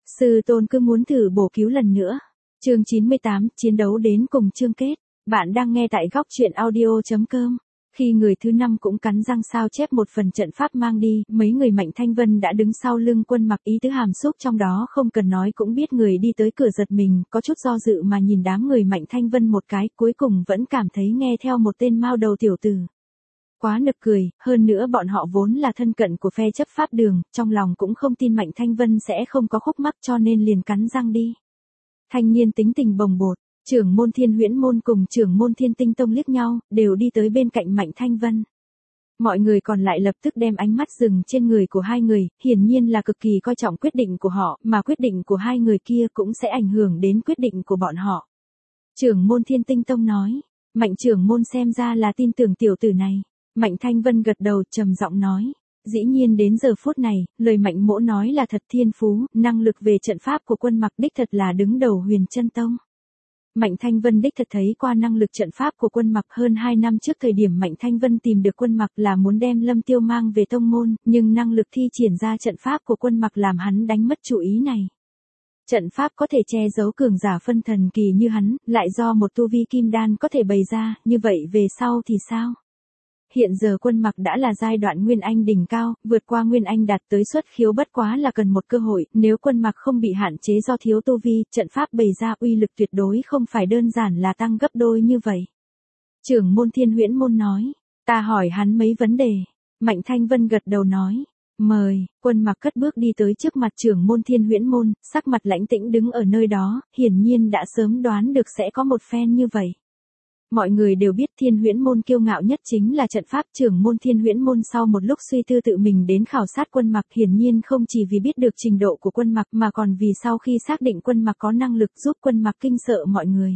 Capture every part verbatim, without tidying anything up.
Sư tôn cứ muốn thử bổ cứu lần nữa. Chương chín mươi tám, chiến đấu đến cùng chương kết. Bạn đang nghe tại góc truyện audio.com. Khi người thứ năm cũng cắn răng sao chép một phần trận pháp mang đi, mấy người Mạnh Thanh Vân đã đứng sau lưng Quân Mặc, ý tứ hàm xúc trong đó không cần nói cũng biết. Người đi tới cửa giật mình, có chút do dự mà nhìn đám người Mạnh Thanh Vân một cái, cuối cùng vẫn cảm thấy nghe theo một tên mao đầu tiểu tử. Quá nực cười, hơn nữa bọn họ vốn là thân cận của phe chấp pháp đường, trong lòng cũng không tin Mạnh Thanh Vân sẽ không có khúc mắc cho nên liền cắn răng đi. Thanh niên tính tình bồng bột, trưởng môn Thiên Huyễn môn cùng trưởng môn Thiên Tinh tông liếc nhau, đều đi tới bên cạnh Mạnh Thanh Vân. Mọi người còn lại lập tức đem ánh mắt dừng trên người của hai người, hiển nhiên là cực kỳ coi trọng quyết định của họ, mà quyết định của hai người kia cũng sẽ ảnh hưởng đến quyết định của bọn họ. Trưởng môn Thiên Tinh tông nói, Mạnh trưởng môn xem ra là tin tưởng tiểu tử này. Mạnh Thanh Vân gật đầu trầm giọng nói, dĩ nhiên đến giờ phút này, lời Mạnh mỗ nói là thật, thiên phú, năng lực về trận pháp của Quân Mặc đích thật là đứng đầu Huyền Chân tông. Mạnh Thanh Vân đích thật thấy qua năng lực trận pháp của Quân Mặc. Hơn hai năm trước thời điểm Mạnh Thanh Vân tìm được Quân Mặc là muốn đem Lâm Tiêu mang về tông môn, nhưng năng lực thi triển ra trận pháp của Quân Mặc làm hắn đánh mất chủ ý này. Trận pháp có thể che giấu cường giả phân thần kỳ như hắn, lại do một tu vi kim đan có thể bày ra, như vậy về sau thì sao? Hiện giờ Quân Mặc đã là giai đoạn Nguyên Anh đỉnh cao, vượt qua Nguyên Anh đạt tới xuất khiếu bất quá là cần một cơ hội, nếu Quân Mặc không bị hạn chế do thiếu tu vi, trận pháp bày ra uy lực tuyệt đối không phải đơn giản là tăng gấp đôi như vậy. Trưởng môn Thiên Huyễn môn nói, ta hỏi hắn mấy vấn đề. Mạnh Thanh Vân gật đầu nói, mời. Quân Mặc cất bước đi tới trước mặt trưởng môn Thiên Huyễn môn, sắc mặt lãnh tĩnh đứng ở nơi đó, hiển nhiên đã sớm đoán được sẽ có một phen như vậy. Mọi người đều biết Thiên Huyễn môn kiêu ngạo nhất chính là trận pháp. Trưởng môn Thiên Huyễn môn sau một lúc suy tư tự mình đến khảo sát Quân Mặc, hiển nhiên không chỉ vì biết được trình độ của Quân Mặc mà còn vì sau khi xác định Quân Mặc có năng lực giúp Quân Mặc kinh sợ mọi người.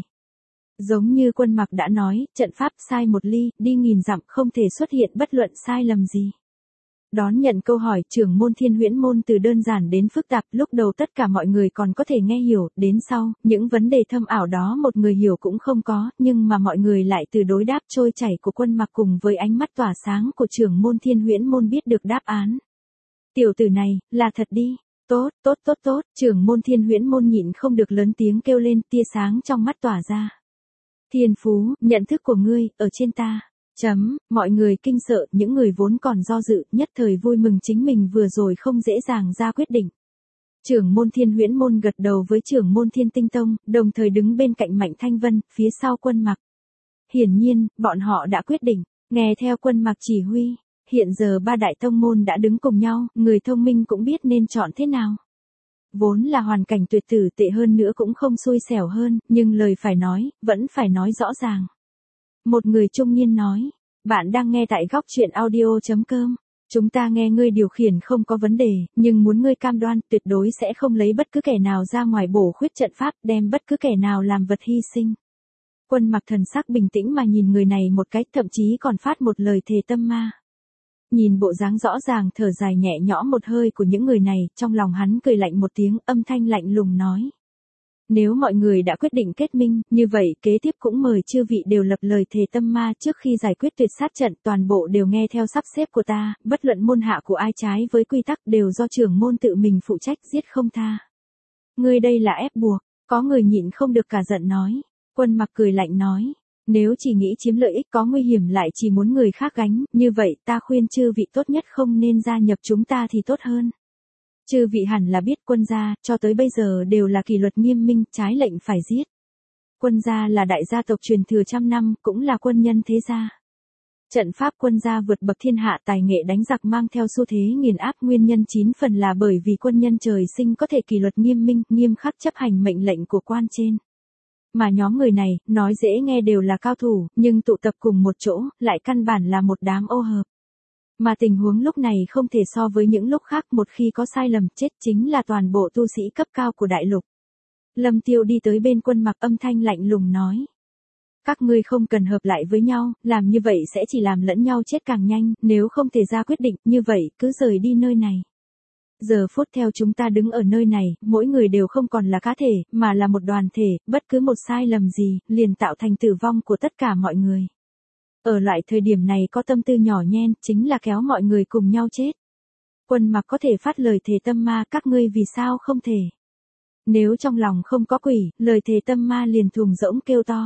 Giống như Quân Mặc đã nói, trận pháp sai một ly, đi nghìn dặm, không thể xuất hiện bất luận sai lầm gì. Đón nhận câu hỏi trưởng môn Thiên Huyễn môn từ đơn giản đến phức tạp, lúc đầu tất cả mọi người còn có thể nghe hiểu, đến sau, những vấn đề thâm ảo đó một người hiểu cũng không có, nhưng mà mọi người lại từ đối đáp trôi chảy của Quân Mặc cùng với ánh mắt tỏa sáng của trưởng môn Thiên Huyễn môn biết được đáp án. Tiểu tử này, là thật đi, tốt, tốt tốt tốt, trưởng môn Thiên Huyễn môn nhịn không được lớn tiếng kêu lên, tia sáng trong mắt tỏa ra. Thiên phú, nhận thức của ngươi, ở trên ta. Chấm, mọi người kinh sợ, những người vốn còn do dự, nhất thời vui mừng chính mình vừa rồi không dễ dàng ra quyết định. Trưởng môn Thiên Huyễn môn gật đầu với trưởng môn Thiên Tinh tông, đồng thời đứng bên cạnh Mạnh Thanh Vân, phía sau Quân Mặc. Hiển nhiên, bọn họ đã quyết định, nghe theo Quân Mặc chỉ huy. Hiện giờ ba đại tông môn đã đứng cùng nhau, người thông minh cũng biết nên chọn thế nào. Vốn là hoàn cảnh tuyệt tử tệ hơn nữa cũng không xui xẻo hơn, nhưng lời phải nói, vẫn phải nói rõ ràng. Một người trung niên nói, bạn đang nghe tại góc truyện audio.com. Chúng ta nghe ngươi điều khiển không có vấn đề, nhưng muốn ngươi cam đoan tuyệt đối sẽ không lấy bất cứ kẻ nào ra ngoài bổ khuyết trận pháp, đem bất cứ kẻ nào làm vật hy sinh. Quân Mặc thần sắc bình tĩnh mà nhìn người này một cách, thậm chí còn phát một lời thề tâm ma. Nhìn bộ dáng rõ ràng thở dài nhẹ nhõm một hơi của những người này, trong lòng hắn cười lạnh một tiếng, âm thanh lạnh lùng nói. Nếu mọi người đã quyết định kết minh, như vậy kế tiếp cũng mời chư vị đều lập lời thề tâm ma trước khi giải quyết tuyệt sát trận, toàn bộ đều nghe theo sắp xếp của ta, bất luận môn hạ của ai trái với quy tắc đều do trưởng môn tự mình phụ trách, giết không tha. Ngươi đây là ép buộc, có người nhịn không được cả giận nói. Quân Mặc cười lạnh nói, nếu chỉ nghĩ chiếm lợi ích có nguy hiểm lại chỉ muốn người khác gánh, như vậy ta khuyên chư vị tốt nhất không nên gia nhập chúng ta thì tốt hơn. Chư vị hẳn là biết Quân gia, cho tới bây giờ đều là kỷ luật nghiêm minh, trái lệnh phải giết. Quân gia là đại gia tộc truyền thừa trăm năm, cũng là quân nhân thế gia. Trận pháp Quân gia vượt bậc thiên hạ, tài nghệ đánh giặc mang theo xu thế nghiền áp, nguyên nhân chín phần là bởi vì quân nhân trời sinh có thể kỷ luật nghiêm minh, nghiêm khắc chấp hành mệnh lệnh của quan trên. Mà nhóm người này, nói dễ nghe đều là cao thủ, nhưng tụ tập cùng một chỗ, lại căn bản là một đám ô hợp. Mà tình huống lúc này không thể so với những lúc khác, một khi có sai lầm chết chính là toàn bộ tu sĩ cấp cao của đại lục. Lâm Tiêu đi tới bên Quân Mặc, âm thanh lạnh lùng nói. Các ngươi không cần hợp lại với nhau, làm như vậy sẽ chỉ làm lẫn nhau chết càng nhanh, nếu không thể ra quyết định, như vậy cứ rời đi nơi này. Giờ phút theo chúng ta đứng ở nơi này, mỗi người đều không còn là cá thể, mà là một đoàn thể, bất cứ một sai lầm gì, liền tạo thành tử vong của tất cả mọi người. Ở loại thời điểm này có tâm tư nhỏ nhen, chính là kéo mọi người cùng nhau chết. Quân Mặc có thể phát lời thề tâm ma, các ngươi vì sao không thể? Nếu trong lòng không có quỷ, lời thề tâm ma liền thùng rỗng kêu to.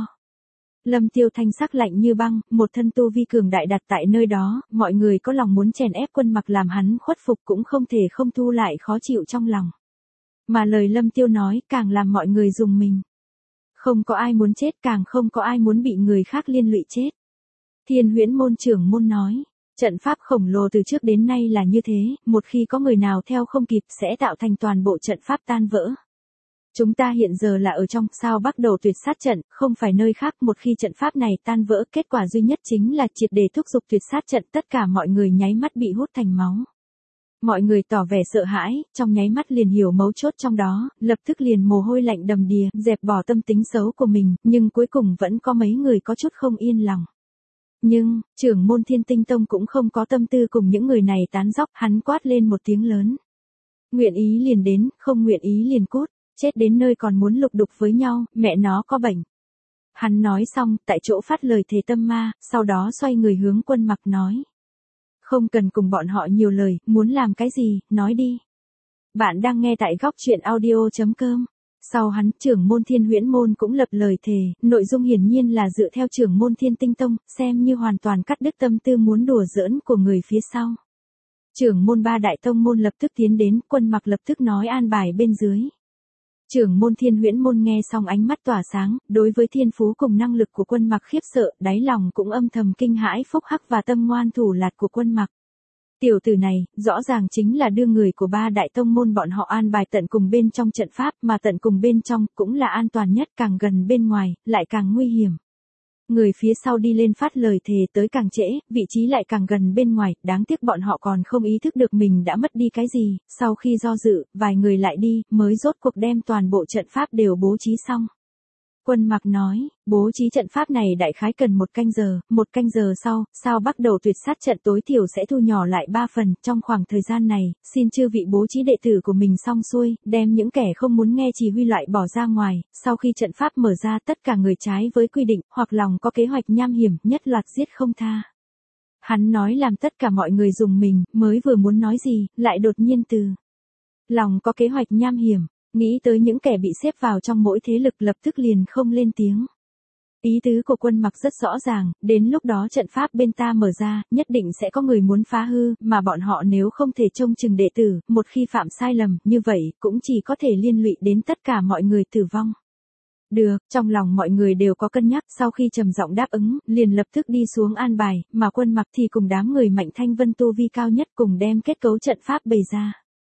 Lâm Tiêu thanh sắc lạnh như băng, một thân tu vi cường đại đặt tại nơi đó, mọi người có lòng muốn chèn ép Quân Mặc làm hắn khuất phục cũng không thể không thu lại khó chịu trong lòng. Mà lời Lâm Tiêu nói càng làm mọi người rùng mình. Không có ai muốn chết, càng không có ai muốn bị người khác liên lụy chết. Thiên Huyễn môn trưởng môn nói, trận pháp khổng lồ từ trước đến nay là như thế, một khi có người nào theo không kịp sẽ tạo thành toàn bộ trận pháp tan vỡ. Chúng ta hiện giờ là ở trong sao bắt đầu tuyệt sát trận, không phải nơi khác, một khi trận pháp này tan vỡ, kết quả duy nhất chính là triệt để thúc giục tuyệt sát trận, tất cả mọi người nháy mắt bị hút thành máu. Mọi người tỏ vẻ sợ hãi, trong nháy mắt liền hiểu mấu chốt trong đó, lập tức liền mồ hôi lạnh đầm đìa, dẹp bỏ tâm tính xấu của mình, nhưng cuối cùng vẫn có mấy người có chút không yên lòng. Nhưng, trưởng môn Thiên Tinh Tông cũng không có tâm tư cùng những người này tán dóc, hắn quát lên một tiếng lớn. Nguyện ý liền đến, không nguyện ý liền cút, chết đến nơi còn muốn lục đục với nhau, mẹ nó có bệnh. Hắn nói xong, tại chỗ phát lời thề tâm ma, sau đó xoay người hướng Quân Mặc nói. Không cần cùng bọn họ nhiều lời, muốn làm cái gì, nói đi. Bạn đang nghe tại góc truyện audio chấm com. Sau hắn, trưởng môn Thiên Huyễn môn cũng lập lời thề, nội dung hiển nhiên là dựa theo trưởng môn Thiên Tinh Tông, xem như hoàn toàn cắt đứt tâm tư muốn đùa giỡn của người phía sau. Trưởng môn ba đại tông môn lập tức tiến đến, Quân Mặc lập tức nói an bài bên dưới. Trưởng môn Thiên Huyễn môn nghe xong ánh mắt tỏa sáng, đối với thiên phú cùng năng lực của Quân Mặc khiếp sợ, đáy lòng cũng âm thầm kinh hãi phúc hắc và tâm ngoan thủ lạt của Quân Mặc. Tiểu tử này, rõ ràng chính là đưa người của ba đại tông môn bọn họ an bài tận cùng bên trong trận pháp, mà tận cùng bên trong cũng là an toàn nhất, càng gần bên ngoài, lại càng nguy hiểm. Người phía sau đi lên phát lời thề tới càng trễ, vị trí lại càng gần bên ngoài, đáng tiếc bọn họ còn không ý thức được mình đã mất đi cái gì, sau khi do dự, vài người lại đi, mới rốt cuộc đem toàn bộ trận pháp đều bố trí xong. Quân Mặc nói, bố trí trận pháp này đại khái cần một canh giờ, một canh giờ sau, sao bắt đầu tuyệt sát trận tối thiểu sẽ thu nhỏ lại ba phần, trong khoảng thời gian này, xin chư vị bố trí đệ tử của mình xong xuôi, đem những kẻ không muốn nghe chỉ huy loại bỏ ra ngoài, sau khi trận pháp mở ra tất cả người trái với quy định, hoặc lòng có kế hoạch nham hiểm, nhất loạt giết không tha. Hắn nói làm tất cả mọi người dùng mình, mới vừa muốn nói gì, lại đột nhiên từ lòng có kế hoạch nham hiểm. Nghĩ tới những kẻ bị xếp vào trong mỗi thế lực lập tức liền không lên tiếng. Ý tứ của Quân Mặc rất rõ ràng, đến lúc đó trận pháp bên ta mở ra, nhất định sẽ có người muốn phá hư, mà bọn họ nếu không thể trông chừng đệ tử, một khi phạm sai lầm, như vậy, cũng chỉ có thể liên lụy đến tất cả mọi người tử vong. Được, trong lòng mọi người đều có cân nhắc, sau khi trầm giọng đáp ứng, liền lập tức đi xuống an bài, mà Quân Mặc thì cùng đám người Mạnh Thanh Vân tu vi cao nhất cùng đem kết cấu trận pháp bày ra.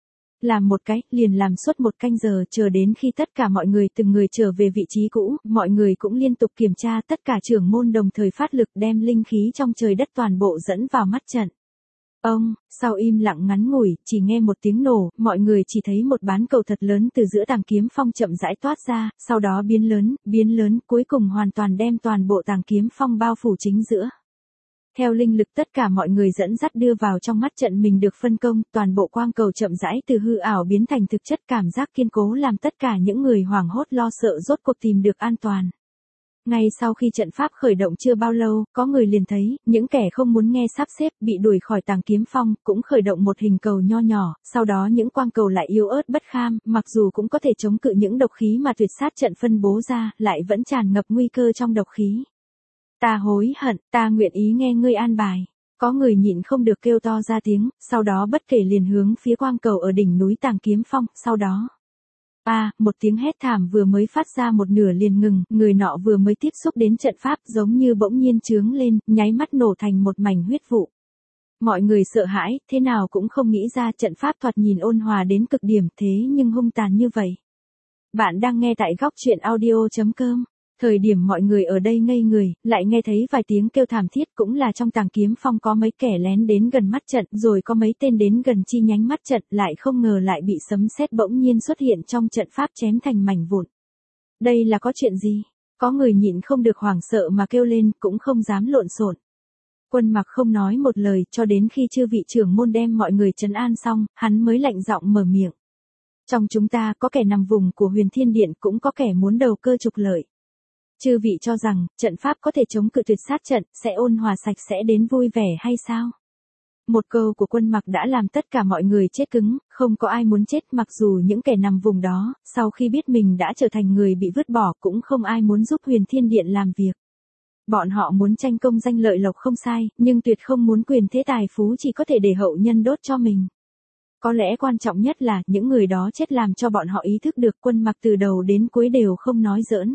Làm một cái, liền làm suốt một canh giờ, chờ đến khi tất cả mọi người từng người trở về vị trí cũ, mọi người cũng liên tục kiểm tra, tất cả trưởng môn đồng thời phát lực đem linh khí trong trời đất toàn bộ dẫn vào mắt trận. Ông, sau im lặng ngắn ngủi, chỉ nghe một tiếng nổ, mọi người chỉ thấy một bán cầu thật lớn từ giữa Tàng Kiếm Phong chậm rãi toát ra, sau đó biến lớn, biến lớn, cuối cùng hoàn toàn đem toàn bộ Tàng Kiếm Phong bao phủ chính giữa. Theo linh lực tất cả mọi người dẫn dắt đưa vào trong mắt trận mình được phân công, toàn bộ quang cầu chậm rãi từ hư ảo biến thành thực chất, cảm giác kiên cố làm tất cả những người hoảng hốt lo sợ rốt cuộc tìm được an toàn. Ngay sau khi trận pháp khởi động chưa bao lâu, có người liền thấy, những kẻ không muốn nghe sắp xếp bị đuổi khỏi Tàng Kiếm Phong, cũng khởi động một hình cầu nho nhỏ, sau đó những quang cầu lại yếu ớt bất kham, mặc dù cũng có thể chống cự những độc khí mà tuyệt sát trận phân bố ra, lại vẫn tràn ngập nguy cơ trong độc khí. Ta hối hận, ta nguyện ý nghe ngươi an bài. Có người nhịn không được kêu to ra tiếng, sau đó bất kể liền hướng phía quang cầu ở đỉnh núi Tàng Kiếm Phong, sau đó. À, một tiếng hét thảm vừa mới phát ra một nửa liền ngừng, người nọ vừa mới tiếp xúc đến trận pháp giống như bỗng nhiên chướng lên, nháy mắt nổ thành một mảnh huyết vụ. Mọi người sợ hãi, thế nào cũng không nghĩ ra trận pháp thoạt nhìn ôn hòa đến cực điểm thế nhưng hung tàn như vậy. Bạn đang nghe tại góc truyện audio chấm com. Thời điểm mọi người ở đây ngây người, lại nghe thấy vài tiếng kêu thảm thiết, cũng là trong Tàng Kiếm Phong có mấy kẻ lén đến gần mắt trận, rồi có mấy tên đến gần chi nhánh mắt trận, lại không ngờ lại bị sấm sét bỗng nhiên xuất hiện trong trận pháp chém thành mảnh vụn. Đây là có chuyện gì? Có người nhịn không được hoảng sợ mà kêu lên, cũng không dám lộn xộn. Quân Mặc không nói một lời, cho đến khi chư vị trưởng môn đem mọi người trấn an xong, hắn mới lạnh giọng mở miệng. Trong chúng ta có kẻ nằm vùng của Huyền Thiên Điện, cũng có kẻ muốn đầu cơ trục lợi. Chư vị cho rằng, trận pháp có thể chống cự tuyệt sát trận, sẽ ôn hòa sạch sẽ đến vui vẻ hay sao? Một câu của Quân Mặc đã làm tất cả mọi người chết cứng, không có ai muốn chết, mặc dù những kẻ nằm vùng đó, sau khi biết mình đã trở thành người bị vứt bỏ cũng không ai muốn giúp Huyền Thiên Điện làm việc. Bọn họ muốn tranh công danh lợi lộc không sai, nhưng tuyệt không muốn quyền thế tài phú chỉ có thể để hậu nhân đốt cho mình. Có lẽ quan trọng nhất là những người đó chết làm cho bọn họ ý thức được Quân Mặc từ đầu đến cuối đều không nói giỡn.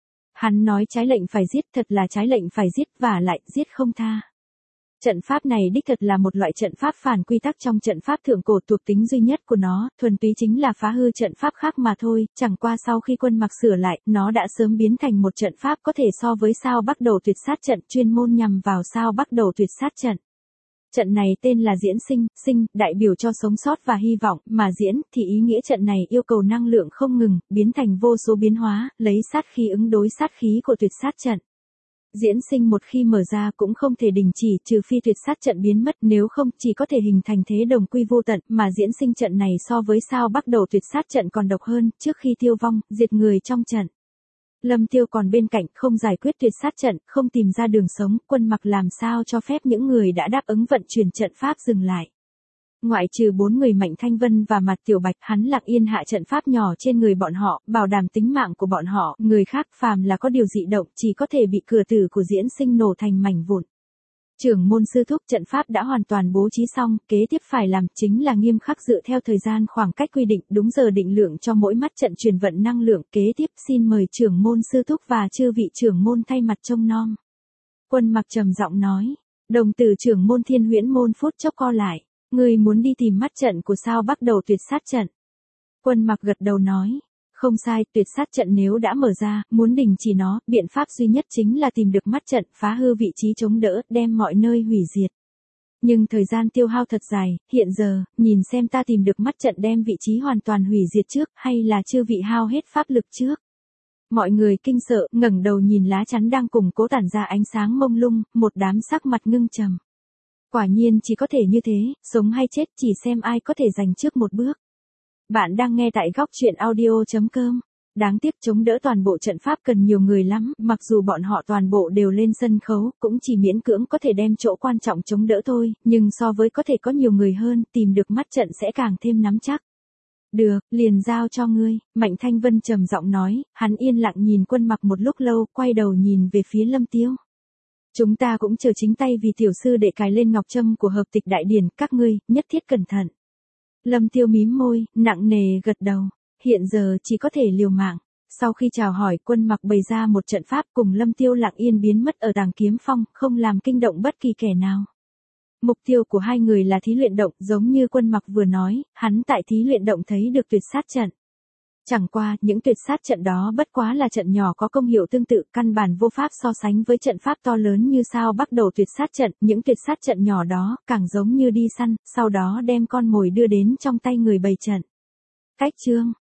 Hắn nói trái lệnh phải giết thật là trái lệnh phải giết và lại giết không tha. Trận pháp này đích thật là một loại trận pháp phản quy tắc trong trận pháp thượng cổ, thuộc tính duy nhất của nó, thuần túy chính là phá hư trận pháp khác mà thôi, chẳng qua sau khi Quân Mặc sửa lại, nó đã sớm biến thành một trận pháp có thể so với sao Bắc Đầu Tuyệt Sát trận, chuyên môn nhằm vào sao Bắc Đầu Tuyệt Sát trận. Trận này tên là diễn sinh, sinh, đại biểu cho sống sót và hy vọng, mà diễn thì ý nghĩa trận này yêu cầu năng lượng không ngừng, biến thành vô số biến hóa, lấy sát khí ứng đối sát khí của tuyệt sát trận. Diễn sinh một khi mở ra cũng không thể đình chỉ, trừ phi tuyệt sát trận biến mất, nếu không chỉ có thể hình thành thế đồng quy vô tận, mà diễn sinh trận này so với sao Bắc Đầu Tuyệt Sát trận còn độc hơn, trước khi tiêu vong, diệt người trong trận. Lâm Tiêu còn bên cạnh, không giải quyết tuyệt sát trận, không tìm ra đường sống, Quân Mặc làm sao cho phép những người đã đáp ứng vận chuyển trận pháp dừng lại. Ngoại trừ bốn người Mạnh Thanh Vân và Mạt Tiểu Bạch, hắn lặng yên hạ trận pháp nhỏ trên người bọn họ, bảo đảm tính mạng của bọn họ, người khác phàm là có điều dị động chỉ có thể bị cửa tử của diễn sinh nổ thành mảnh vụn. Trưởng môn sư thúc, trận pháp đã hoàn toàn bố trí xong, kế tiếp phải làm chính là nghiêm khắc dựa theo thời gian khoảng cách quy định, đúng giờ định lượng cho mỗi mắt trận truyền vận năng lượng, kế tiếp xin mời trưởng môn sư thúc và chư vị trưởng môn thay mặt trông nom. Quân Mặc trầm giọng nói, đồng tử trưởng môn Thiên Huyễn môn phút chốc co lại, người muốn đi tìm mắt trận của sao Bắc Đầu Tuyệt Sát trận. Quân Mặc gật đầu nói, không sai, tuyệt sát trận nếu đã mở ra, muốn đình chỉ nó, biện pháp duy nhất chính là tìm được mắt trận, phá hư vị trí chống đỡ, đem mọi nơi hủy diệt. Nhưng thời gian tiêu hao thật dài, hiện giờ, nhìn xem ta tìm được mắt trận đem vị trí hoàn toàn hủy diệt trước, hay là chư vị hao hết pháp lực trước. Mọi người kinh sợ, ngẩng đầu nhìn lá chắn đang củng cố tản ra ánh sáng mông lung, một đám sắc mặt ngưng trầm. Quả nhiên chỉ có thể như thế, sống hay chết chỉ xem ai có thể giành trước một bước. Bạn đang nghe tại góc truyện audio chấm com. Đáng tiếc chống đỡ toàn bộ trận pháp cần nhiều người lắm, mặc dù bọn họ toàn bộ đều lên sân khấu, cũng chỉ miễn cưỡng có thể đem chỗ quan trọng chống đỡ thôi, nhưng so với có thể có nhiều người hơn, tìm được mắt trận sẽ càng thêm nắm chắc. Được, liền giao cho ngươi, Mạnh Thanh Vân trầm giọng nói, hắn yên lặng nhìn Quân Mặc một lúc lâu, quay đầu nhìn về phía Lâm Tiêu. Chúng ta cũng chờ chính tay vì tiểu sư để cài lên ngọc trâm của hợp tịch đại điển, các ngươi, nhất thiết cẩn thận. Lâm Tiêu mím môi, nặng nề gật đầu, hiện giờ chỉ có thể liều mạng. Sau khi chào hỏi, Quân Mặc bày ra một trận pháp cùng Lâm Tiêu lặng yên biến mất ở Tàng Kiếm Phong, không làm kinh động bất kỳ kẻ nào. Mục tiêu của hai người là thí luyện động, giống như Quân Mặc vừa nói, hắn tại thí luyện động thấy được tuyệt sát trận. Chẳng qua, những tuyệt sát trận đó bất quá là trận nhỏ có công hiệu tương tự, căn bản vô pháp so sánh với trận pháp to lớn như sao Bắc Đầu Tuyệt Sát trận, những tuyệt sát trận nhỏ đó, càng giống như đi săn, sau đó đem con mồi đưa đến trong tay người bày trận. Cách chương